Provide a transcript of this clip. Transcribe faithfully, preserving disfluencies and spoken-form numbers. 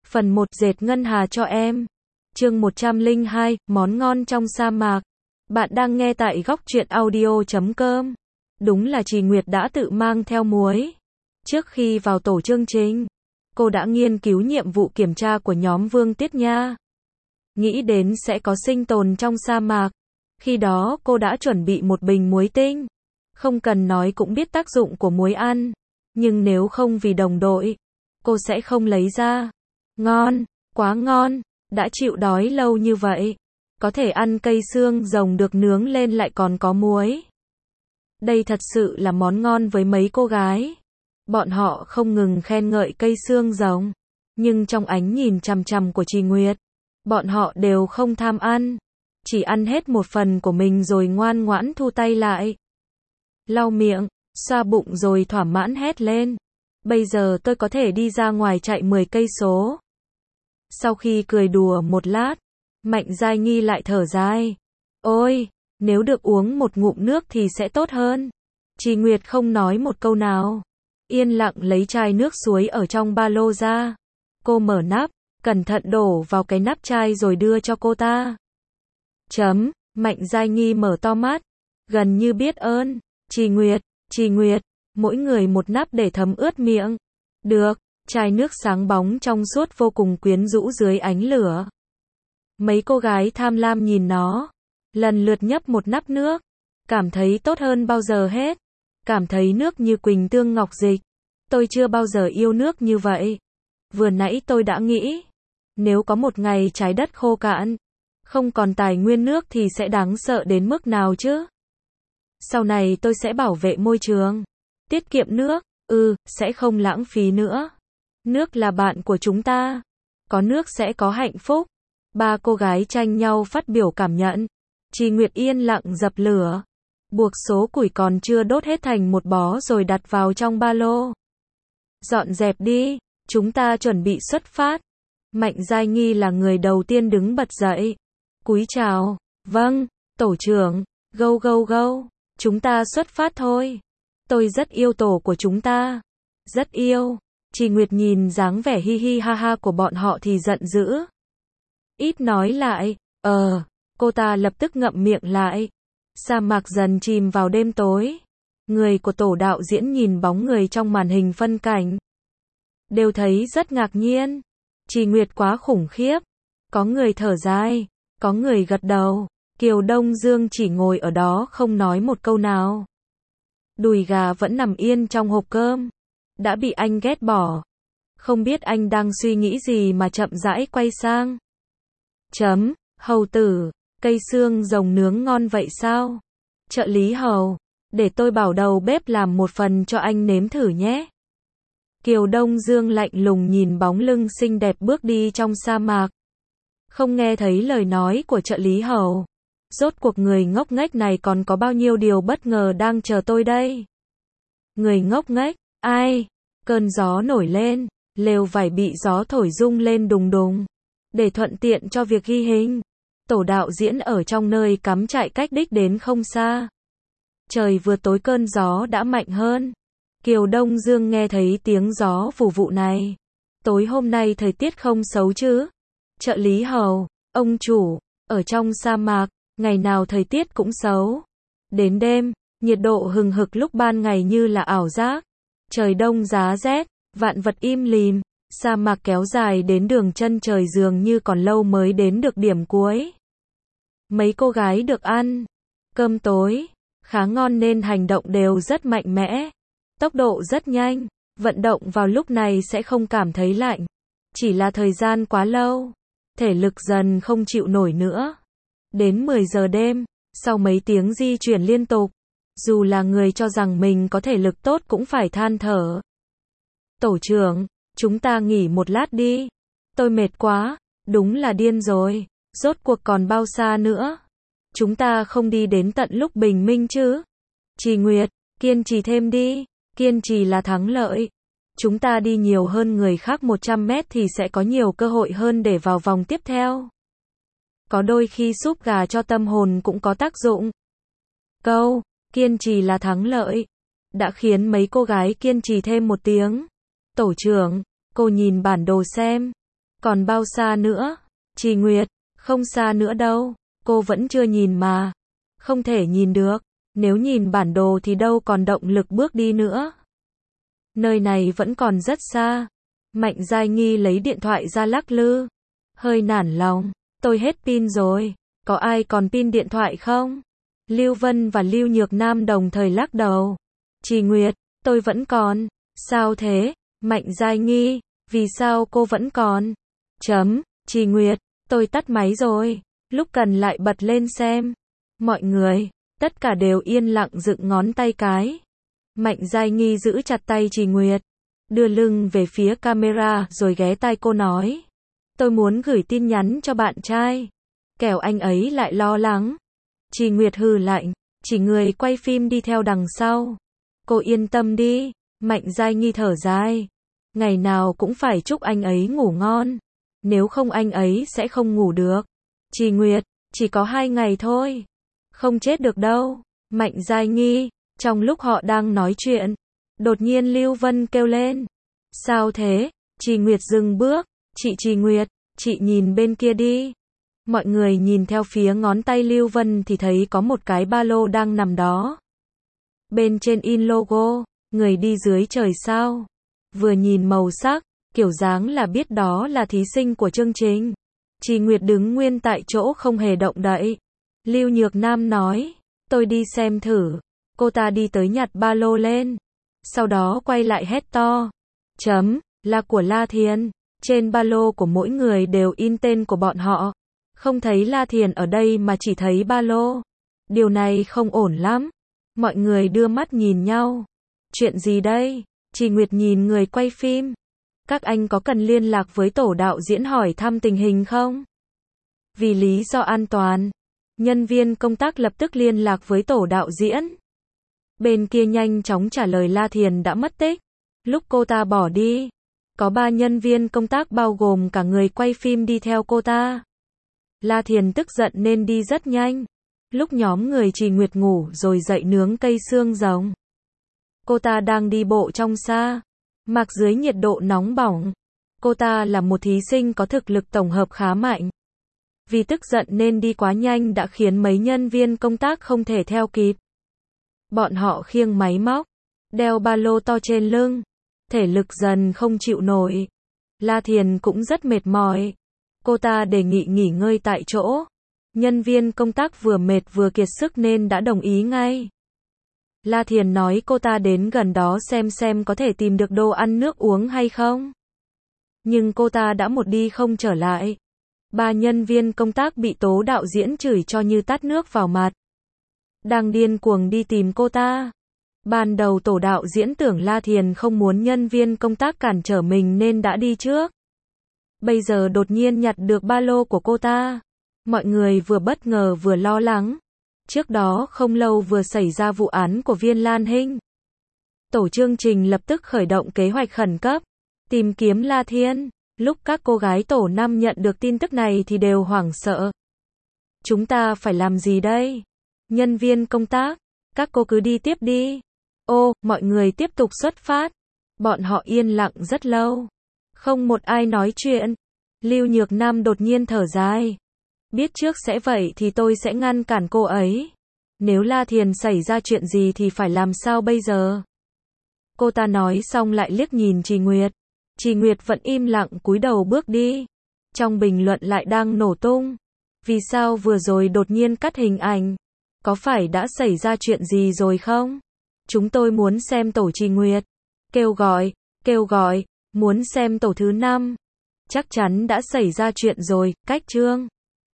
Phần một dệt ngân hà cho em. Chương một trăm lẻ hai, món ngon trong sa mạc. Bạn đang nghe tại góc truyện audio chấm com. Đúng là Trì Nguyệt đã tự mang theo muối. Trước khi vào tổ chương trình, cô đã nghiên cứu nhiệm vụ kiểm tra của nhóm Vương Tiết Nha. Nghĩ đến sẽ có sinh tồn trong sa mạc. Khi đó cô đã chuẩn bị một bình muối tinh. Không cần nói cũng biết tác dụng của muối ăn. Nhưng nếu không vì đồng đội, cô sẽ không lấy ra. Ngon, quá ngon, đã chịu đói lâu như vậy. Có thể ăn cây xương rồng được nướng lên lại còn có muối. Đây thật sự là món ngon với mấy cô gái. Bọn họ không ngừng khen ngợi cây xương rồng. Nhưng trong ánh nhìn chằm chằm của Trì Nguyệt, bọn họ đều không tham ăn. Chỉ ăn hết một phần của mình rồi ngoan ngoãn thu tay lại. Lau miệng, xoa bụng rồi thỏa mãn hét lên. Bây giờ tôi có thể đi ra ngoài chạy mười cây số. Sau khi cười đùa một lát, Mạnh Giai Nghi lại thở dài. Ôi, nếu được uống một ngụm nước thì sẽ tốt hơn. Trì Nguyệt không nói một câu nào. Yên lặng lấy chai nước suối ở trong ba lô ra. Cô mở nắp, cẩn thận đổ vào cái nắp chai rồi đưa cho cô ta. Chấm, Mạnh Giai Nghi mở to mắt, gần như biết ơn. Trì Nguyệt, Trì Nguyệt, mỗi người một nắp để thấm ướt miệng. Được, chai nước sáng bóng trong suốt vô cùng quyến rũ dưới ánh lửa. Mấy cô gái tham lam nhìn nó, lần lượt nhấp một nắp nước, cảm thấy tốt hơn bao giờ hết. Cảm thấy nước như quỳnh tương ngọc dịch. Tôi chưa bao giờ yêu nước như vậy. Vừa nãy tôi đã nghĩ, nếu có một ngày trái đất khô cạn, không còn tài nguyên nước thì sẽ đáng sợ đến mức nào chứ? Sau này tôi sẽ bảo vệ môi trường, tiết kiệm nước, ừ, sẽ không lãng phí nữa. Nước là bạn của chúng ta. Có nước sẽ có hạnh phúc. Ba cô gái tranh nhau phát biểu cảm nhận. Trì Nguyệt yên lặng dập lửa. Buộc số củi còn chưa đốt hết thành một bó rồi đặt vào trong ba lô. Dọn dẹp đi, chúng ta chuẩn bị xuất phát. Mạnh Giai Nghi là người đầu tiên đứng bật dậy. Cúi chào, vâng, tổ trưởng, go go go, chúng ta xuất phát thôi. Tôi rất yêu tổ của chúng ta. Rất yêu. Trì Nguyệt nhìn dáng vẻ hi hi ha ha của bọn họ thì giận dữ. Ít nói lại, ờ, cô ta lập tức ngậm miệng lại. Sa mạc dần chìm vào đêm tối. Người của tổ đạo diễn nhìn bóng người trong màn hình phân cảnh. Đều thấy rất ngạc nhiên. Trì Nguyệt quá khủng khiếp. Có người thở dài, có người gật đầu. Kiều Đông Dương chỉ ngồi ở đó không nói một câu nào. Đùi gà vẫn nằm yên trong hộp cơm. Đã bị anh ghét bỏ. Không biết anh đang suy nghĩ gì mà chậm rãi quay sang. Chấm, hầu tử, cây xương rồng nướng ngon vậy sao? Trợ lý hầu, để tôi bảo đầu bếp làm một phần cho anh nếm thử nhé. Kiều Đông Dương lạnh lùng nhìn bóng lưng xinh đẹp bước đi trong sa mạc. Không nghe thấy lời nói của trợ lý hầu. Rốt cuộc người ngốc nghếch này còn có bao nhiêu điều bất ngờ đang chờ tôi đây? Người ngốc nghếch, ai? Cơn gió nổi lên, lều vải bị gió thổi rung lên đùng đùng. Để thuận tiện cho việc ghi hình, tổ đạo diễn ở trong nơi cắm trại cách đích đến không xa. Trời vừa tối cơn gió đã mạnh hơn. Kiều Đông Dương nghe thấy tiếng gió vù vụ này. Tối hôm nay thời tiết không xấu chứ? Trợ lý hầu, ông chủ, ở trong sa mạc, ngày nào thời tiết cũng xấu. Đến đêm, nhiệt độ hừng hực lúc ban ngày như là ảo giác. Trời đông giá rét, vạn vật im lìm. Sa mạc kéo dài đến đường chân trời dường như còn lâu mới đến được điểm cuối. Mấy cô gái được ăn cơm tối khá ngon nên hành động đều rất mạnh mẽ. Tốc độ rất nhanh. Vận động vào lúc này sẽ không cảm thấy lạnh. Chỉ là thời gian quá lâu. Thể lực dần không chịu nổi nữa. Đến mười giờ đêm, sau mấy tiếng di chuyển liên tục, dù là người cho rằng mình có thể lực tốt cũng phải than thở. Tổ trưởng, chúng ta nghỉ một lát đi. Tôi mệt quá, đúng là điên rồi. Rốt cuộc còn bao xa nữa? Chúng ta không đi đến tận lúc bình minh chứ? Trì Nguyệt, kiên trì thêm đi. Kiên trì là thắng lợi. Chúng ta đi nhiều hơn người khác một trăm mét thì sẽ có nhiều cơ hội hơn để vào vòng tiếp theo. Có đôi khi súp gà cho tâm hồn cũng có tác dụng. Câu, kiên trì là thắng lợi, đã khiến mấy cô gái kiên trì thêm một tiếng. Tổ trưởng, cô nhìn bản đồ xem. Còn bao xa nữa? Trì Nguyệt, không xa nữa đâu, cô vẫn chưa nhìn mà. Không thể nhìn được, nếu nhìn bản đồ thì đâu còn động lực bước đi nữa. Nơi này vẫn còn rất xa. Mạnh Giai Nghi lấy điện thoại ra lắc lư. Hơi nản lòng, tôi hết pin rồi, có ai còn pin điện thoại không? Lưu Vân và Lưu Nhược Nam đồng thời lắc đầu. Trì Nguyệt, tôi vẫn còn. Sao thế? Mạnh Giai Nghi, vì sao cô vẫn còn? Chấm, Trì Nguyệt, tôi tắt máy rồi, lúc cần lại bật lên xem. Mọi người, tất cả đều yên lặng dựng ngón tay cái. Mạnh Giai Nghi giữ chặt tay Trì Nguyệt, đưa lưng về phía camera rồi ghé tai cô nói. Tôi muốn gửi tin nhắn cho bạn trai, kẻo anh ấy lại lo lắng. Trì Nguyệt hừ lạnh, chỉ người quay phim đi theo đằng sau. Cô yên tâm đi, Mạnh Giai Nghi thở dài. Ngày nào cũng phải chúc anh ấy ngủ ngon, nếu không anh ấy sẽ không ngủ được. Trì Nguyệt, chỉ có hai ngày thôi, không chết được đâu. Mạnh Giai Nghi, trong lúc họ đang nói chuyện, đột nhiên Lưu Vân kêu lên. Sao thế? Trì Nguyệt dừng bước. Chị Trì Nguyệt, chị nhìn bên kia đi. Mọi người nhìn theo phía ngón tay Lưu Vân thì thấy có một cái ba lô đang nằm đó. Bên trên in logo, người đi dưới trời sao. Vừa nhìn màu sắc, kiểu dáng là biết đó là thí sinh của chương trình. Trì Nguyệt đứng nguyên tại chỗ không hề động đậy. Lưu Nhược Nam nói, tôi đi xem thử. Cô ta đi tới nhặt ba lô lên. Sau đó quay lại hét to. Chấm, là của La Thiền. Trên ba lô của mỗi người đều in tên của bọn họ. Không thấy La Thiền ở đây mà chỉ thấy ba lô. Điều này không ổn lắm. Mọi người đưa mắt nhìn nhau. Chuyện gì đây? Trì Nguyệt nhìn người quay phim. Các anh có cần liên lạc với tổ đạo diễn hỏi thăm tình hình không? Vì lý do an toàn, nhân viên công tác lập tức liên lạc với tổ đạo diễn. Bên kia nhanh chóng trả lời La Thiền đã mất tích. Lúc cô ta bỏ đi, có ba nhân viên công tác bao gồm cả người quay phim đi theo cô ta. La Thiền tức giận nên đi rất nhanh. Lúc nhóm người Trì Nguyệt ngủ rồi dậy nướng cây xương rồng. Cô ta đang đi bộ trong xa, mặc dưới nhiệt độ nóng bỏng. Cô ta là một thí sinh có thực lực tổng hợp khá mạnh. Vì tức giận nên đi quá nhanh đã khiến mấy nhân viên công tác không thể theo kịp. Bọn họ khiêng máy móc, đeo ba lô to trên lưng, thể lực dần không chịu nổi. La Thiền cũng rất mệt mỏi. Cô ta đề nghị nghỉ ngơi tại chỗ. Nhân viên công tác vừa mệt vừa kiệt sức nên đã đồng ý ngay. La Thiền nói cô ta đến gần đó xem xem có thể tìm được đồ ăn nước uống hay không. Nhưng cô ta đã một đi không trở lại. Ba nhân viên công tác bị tố đạo diễn chửi cho như tát nước vào mặt. Đang điên cuồng đi tìm cô ta. Ban đầu tổ đạo diễn tưởng La Thiền không muốn nhân viên công tác cản trở mình nên đã đi trước. Bây giờ đột nhiên nhặt được ba lô của cô ta. Mọi người vừa bất ngờ vừa lo lắng. Trước đó không lâu vừa xảy ra vụ án của Viên Lan Hinh. Tổ chương trình lập tức khởi động kế hoạch khẩn cấp, tìm kiếm La Thiền. Lúc các cô gái tổ năm nhận được tin tức này thì đều hoảng sợ. Chúng ta phải làm gì đây? Nhân viên công tác, các cô cứ đi tiếp đi. Ô, mọi người tiếp tục xuất phát. Bọn họ yên lặng rất lâu. Không một ai nói chuyện. Lưu Nhược Nam đột nhiên thở dài. Biết trước sẽ vậy thì tôi sẽ ngăn cản cô ấy. Nếu La Thiền xảy ra chuyện gì thì phải làm sao bây giờ? Cô ta nói xong lại liếc nhìn Trì Nguyệt. Trì Nguyệt vẫn im lặng cúi đầu bước đi. Trong bình luận lại đang nổ tung. Vì sao vừa rồi đột nhiên cắt hình ảnh? Có phải đã xảy ra chuyện gì rồi không? Chúng tôi muốn xem tổ Trì Nguyệt. Kêu gọi, kêu gọi, muốn xem tổ thứ năm. Chắc chắn đã xảy ra chuyện rồi, cách chương.